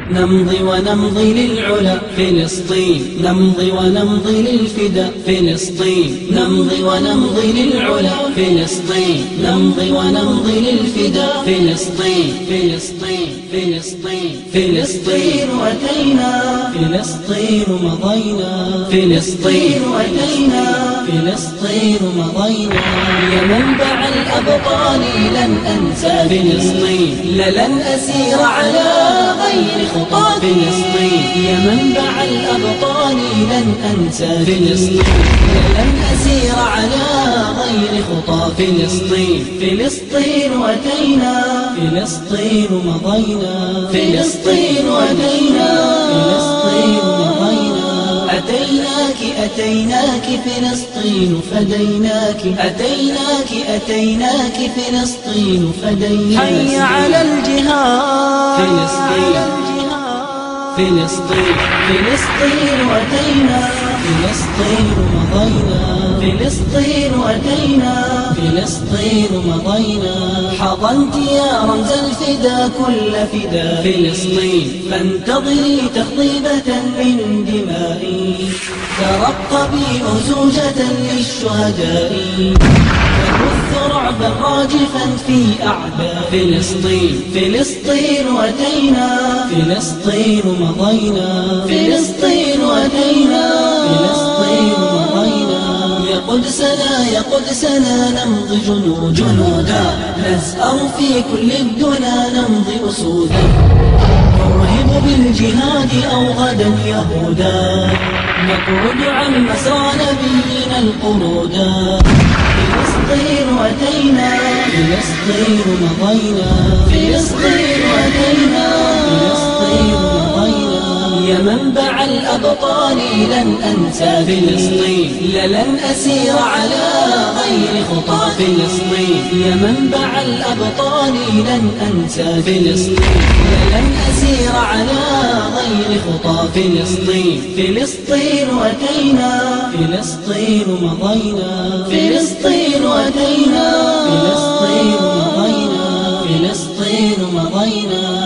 نمضي ونمضي للعلا فلسطين، نمضي ونمضي للفداء فلسطين، نمضي ونمضي للعلا فلسطين، نمضي ونمضي للفداء فلسطين، فلسطين فلسطين فلسطين أتينا، فلسطين مضينا، فلسطين أتينا، فلسطين مضينا. يا منبع الأبطال لن أنسى فلسطين، لن أسير على غير خطى فلسطين. يا منبع الأبطال لن أنسى فلسطين، لن أسير على غير خطى فلسطين. فلسطين أتينا، فلسطين مضينا، فلسطين أتينا، فلسطين مضينا. أتيناك أتيناك فلسطين فديناك، أتيناك أتيناك فلسطين فديناك. حي على الجهاد فلسطين، فلسطين فلسطين أتينا، فلسطين مضينا، فلسطين أتينا، فلسطين مضينا. حضنت يا رمز الفدا كل فدا فلسطين، فانتظري تخضيبة من دمائي، ترقبي أزوجة للشهداء، تبث رعبا راجفا في أعداء فلسطين. فلسطين أتينا، فلسطين مضينا، فلسطين أتينا، فلسطين مضينا. يا قدسنا يا قدسنا نمضي جنودا، نزأر في كل الدنا نمضي أسودا، نرهب بالجهاد أو غدا يهودا، نقعد عن مسرى نبينا القرودا. فلسطين أتينا، فلسطين مضينا، فلسطين أتينا، فلسطين مضينا. يا منبع الأبطال لن أنسى فلسطين، لن أسير على غير خطى فلسطين. يا منبع الأبطال لن أنسى فلسطين، لن أسير على غير خطى فلسطين. فلسطين أتينا، فلسطين مضينا، فلسطين أتينا، فلسطين مضينا، فلسطين مضينا.